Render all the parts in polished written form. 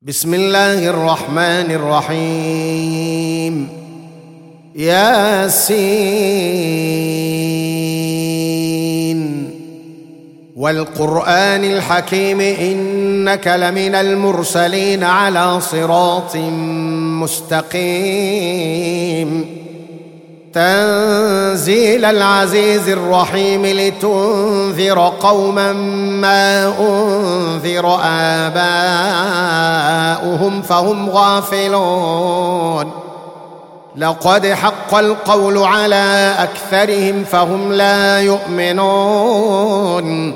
بسم الله الرحمن الرحيم. ياسين والقرآن الحكيم إنك لمن المرسلين على صراط مستقيم تنزيل العزيز الرحيم لتنذر قوما ما أنذر آباؤهم فهم غافلون. لقد حق القول على أكثرهم فهم لا يؤمنون.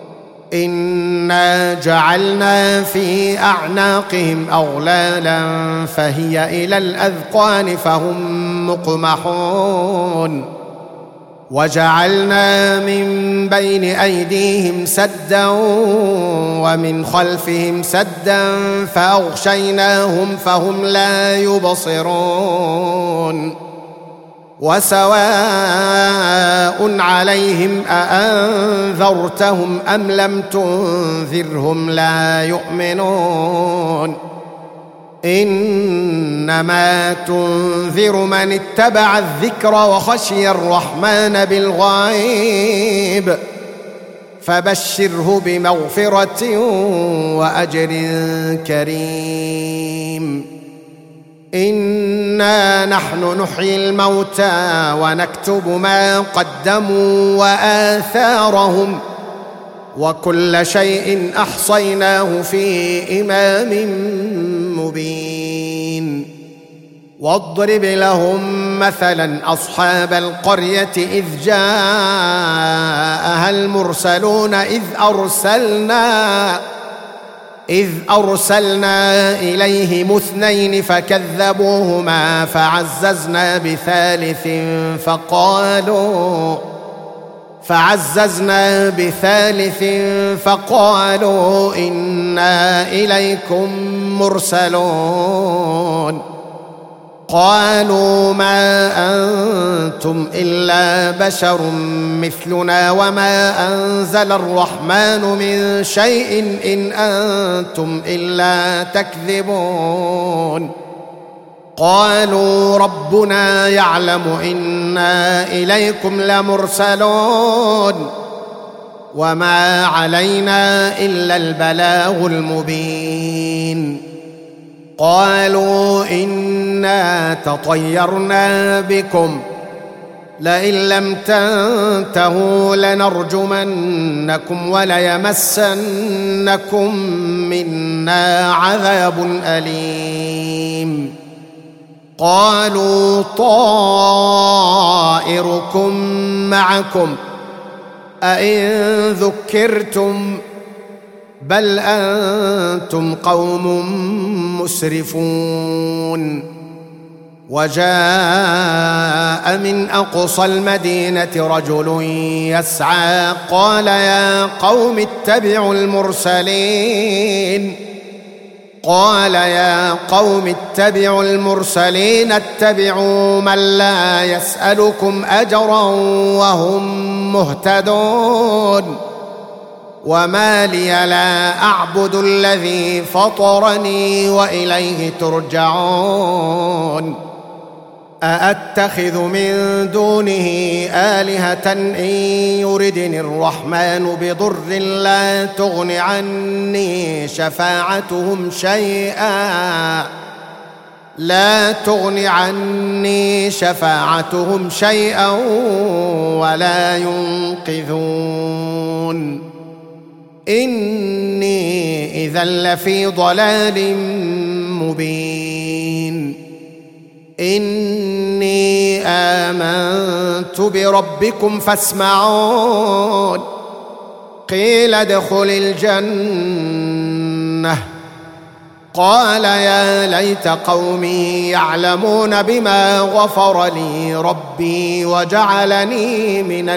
إنا جعلنا في أعناقهم أغلالا فهي إلى الأذقان فهم مقمحون. وجعلنا من بين أيديهم سدا ومن خلفهم سدا فأغشيناهم فهم لا يبصرون. وسواء عليهم أأنذرتهم أم لم تنذرهم لا يؤمنون. إنما تنذر من اتبع الذكر وخشي الرحمن بالغيب فبشره بمغفرة وأجر كريم. إنا نحن نحيي الموتى ونكتب ما قدموا وآثارهم وكل شيء أحصيناه في إمام مبين. واضرب لهم مثلا أصحاب القرية إذ جاءها المرسلون إذ أرسلنا إليهم اثنين فكذبوهما فعززنا بثالث فقالوا إنا إليكم مرسلون. قالوا ما أنتم إلا بشر مثلنا وما أنزل الرحمن من شيء إن أنتم إلا تكذبون. قالوا ربنا يعلم إنا إليكم لمرسلون وما علينا إلا البلاغ المبين. قالوا إنا تطيرنا بكم لئن لم تنتهوا لنرجمنكم وليمسنكم منا عذاب أليم. قالوا طائركم معكم أئن ذكرتم بل أنتم قوم مسرفون. وجاء من أقصى المدينة رجل يسعى قال يا قوم اتبعوا المرسلين اتبعوا من لا يسألكم أجرا وهم مهتدون. وما لي لا أعبد الذي فطرني وإليه ترجعون. أأتخذ من دونه آلهة إن يردني الرحمن بضر لا تغن عني شفاعتهم شيئا ولا ينقذون. إني إذا لفي ضلال مبين. إني آمنت بربكم فاسمعون. قيل ادخل الجنة قال يا ليت قومي يعلمون بما غفر لي ربي وجعلني من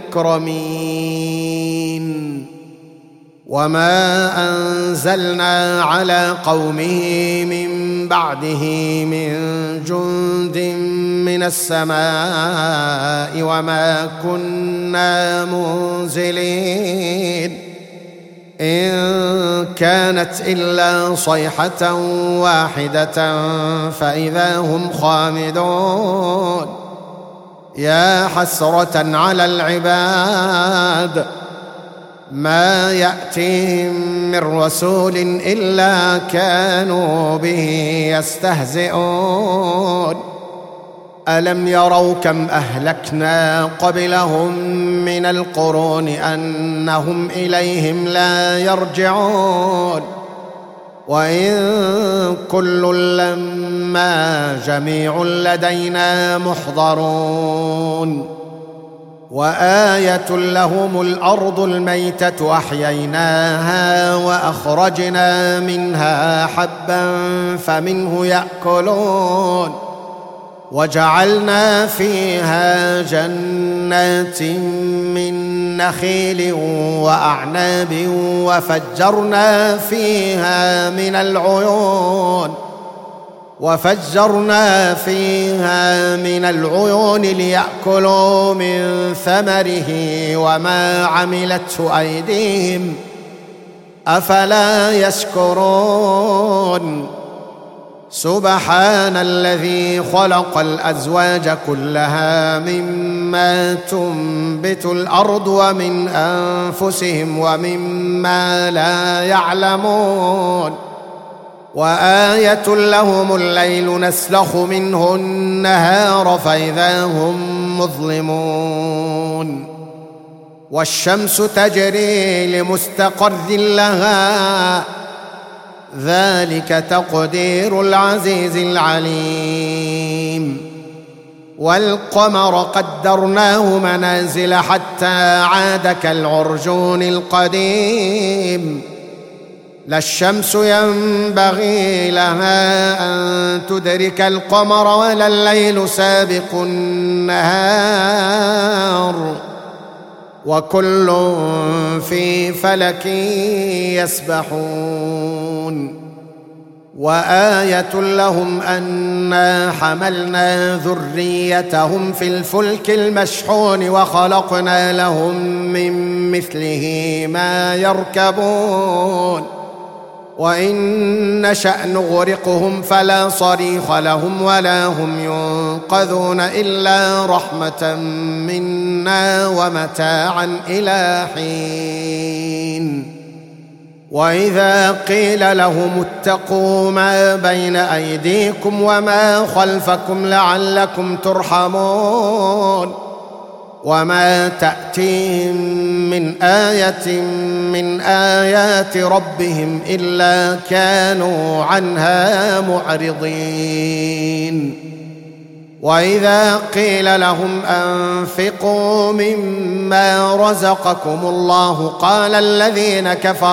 المكرمين. وما أنزلنا على قومه من بعده من جند من السماء وما كنا منزلين. إن كانت إلا صيحة واحدة فإذا هم خامدون يا حسرة على العباد ما يأتيهم من رسول إلا كانوا به يستهزئون ألم يروا كم أهلكنا قبلهم من القرون أنهم إليهم لا يرجعون وإن كل لما جميع لدينا محضرون وآية لهم الأرض الميتة أحييناها وأخرجنا منها حبا فمنه يأكلون وجعلنا فيها جنات من نخيل وأعناب وفجرنا فيها من العيون ليأكلوا من ثمره وما عملته أيديهم أفلا يشكرون سبحان الذي خلق الأزواج كلها مما تنبت الأرض ومن أنفسهم ومما لا يعلمون وآية لهم الليل نسلخ منه النهار فإذا هم مظلمون والشمس تجري لمستقر لها ذلك تقدير العزيز العليم والقمر قدرناه منازل حتى عاد كالعرجون القديم لا الشمس ينبغي لها أن تدرك القمر ولا الليل سابق النهار وكل في فلك يسبحون وآية لهم أنا حملنا ذريتهم في الفلك المشحون وخلقنا لهم من مثله ما يركبون وإن نشأ نغرقهم فلا صريخ لهم ولا هم ينقذون إلا رحمة منا ومتاعا إلى حين وإذا قيل لهم اتقوا ما بين أيديكم وما خلفكم لعلكم ترحمون وما تأتيهم من آية من آيات ربهم إلا كانوا عنها معرضين وإذا قيل لهم أنفقوا مما رزقكم الله قال الذين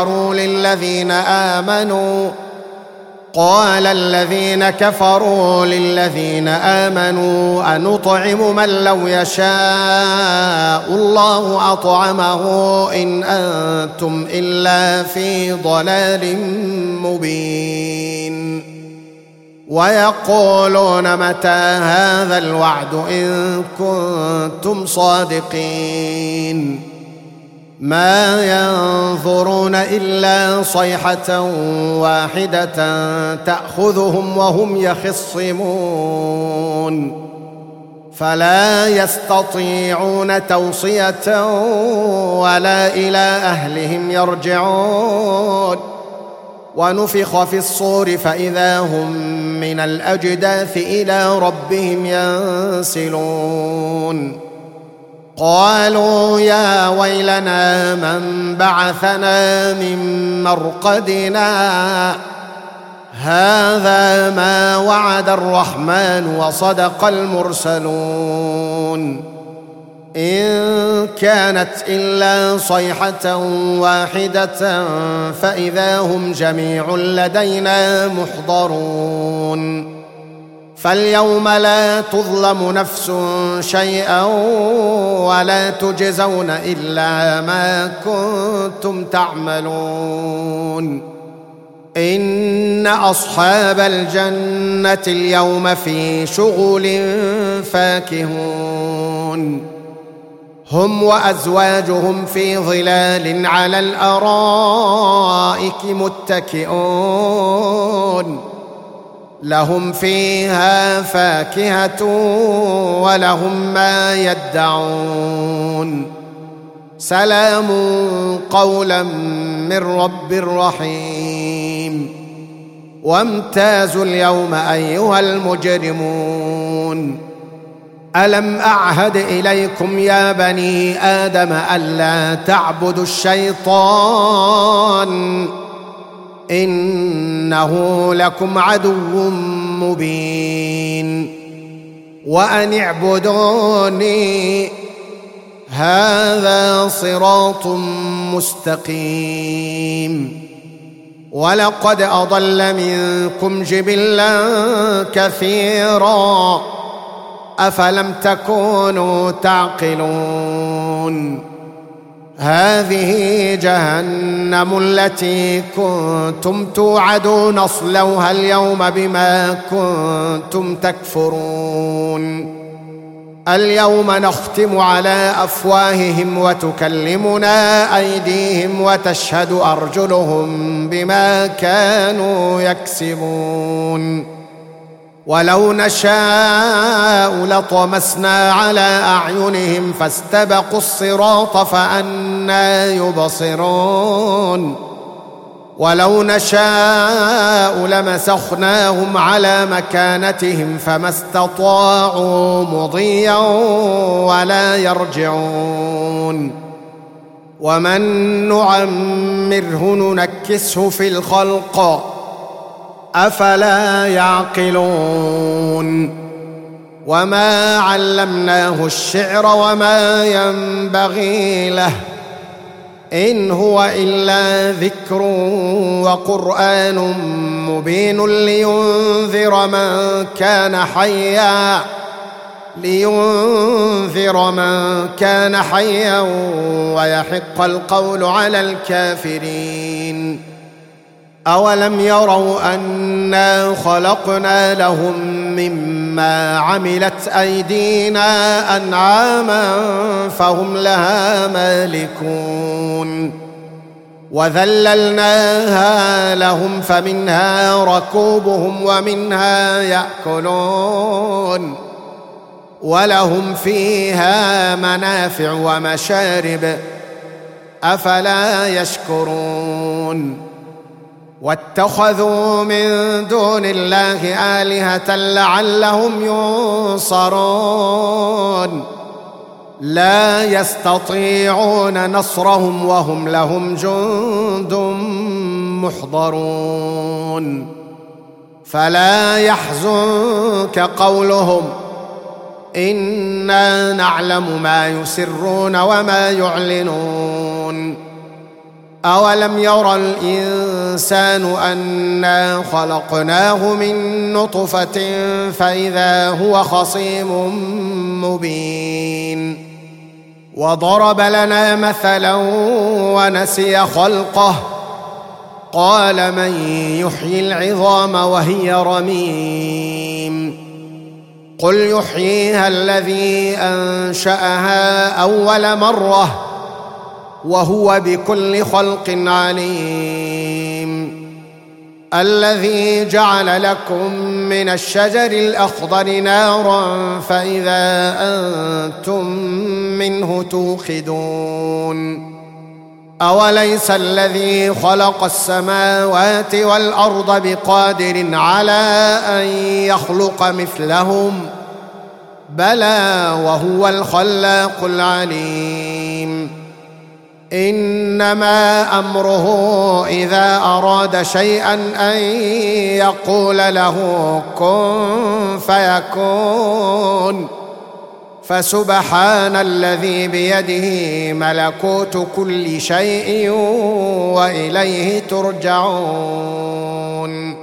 كفروا للذين آمنوا أنطعم من لو يشاء الله أطعمه إن أنتم إلا في ضلال مبين ويقولون متى هذا الوعد إن كنتم صادقين ما ينظرون إلا صيحة واحدة تأخذهم وهم يخصمون فلا يستطيعون توصية ولا إلى أهلهم يرجعون ونفخ في الصور فإذا هم من الأجداث إلى ربهم ينسلون قالوا يا ويلنا من بعثنا من مرقدنا هذا ما وعد الرحمن وصدق المرسلون إن كانت إلا صيحة واحدة فإذا هم جميع لدينا محضرون فاليوم لا تظلم نفس شيئا ولا تجزون إلا ما كنتم تعملون إن أصحاب الجنة اليوم في شغل فاكهون هم وأزواجهم في ظلال على الأرائك متكئون لهم فيها فاكهة ولهم ما يدعون سلام قولا من رب رحيم وامتازوا اليوم أيها المجرمون ألم أعهد إليكم يا بني آدم ألا تعبدوا الشيطان إنه لكم عدو مبين وأن اعبدوني هذا صراط مستقيم ولقد أضل منكم جبلا كثيرا أفلم تكونوا تعقلون هذه جهنم التي كنتم توعدون اصلوها اليوم بما كنتم تكفرون اليوم نختم على أفواههم وتكلمنا أيديهم وتشهد أرجلهم بما كانوا يكسبون ولو نشاء لطمسنا على أعينهم فاستبقوا الصراط فأنى يبصرون ولو نشاء لمسخناهم على مكانتهم فما استطاعوا مضيا ولا يرجعون ومن نعمره ننكسه في الخلق أفلا يعقلون وما علمناه الشعر وما ينبغي له إن هو إلا ذكر وقرآن مبين لينذر من كان حيا ويحق القول على الكافرين أولم يروا أنا خلقنا لهم مما عملت أيدينا أنعاما فهم لها مالكون وذللناها لهم فمنها ركوبهم ومنها يأكلون ولهم فيها منافع ومشارب أفلا يشكرون واتخذوا من دون الله آلهة لعلهم ينصرون لا يستطيعون نصرهم وهم لهم جند محضرون فلا يحزنك قولهم إنا نعلم ما يسرون وما يعلنون أولم يرى الإنسان أنا خلقناه من نطفة فإذا هو خصيم مبين وضرب لنا مثلا ونسي خلقه قال من يحيي العظام وهي رميم قل يحييها الذي أنشأها أول مرة وهو بكل خلق عليم الذي جعل لكم من الشجر الأخضر نارا فإذا أنتم منه توقدون أوليس الذي خلق السماوات والأرض بقادر على أن يخلق مثلهم بلى وهو الخلاق العليم إنما أمره إذا أراد شيئا أن يقول له كن فيكون فسبحان الذي بيده ملكوت كل شيء وإليه ترجعون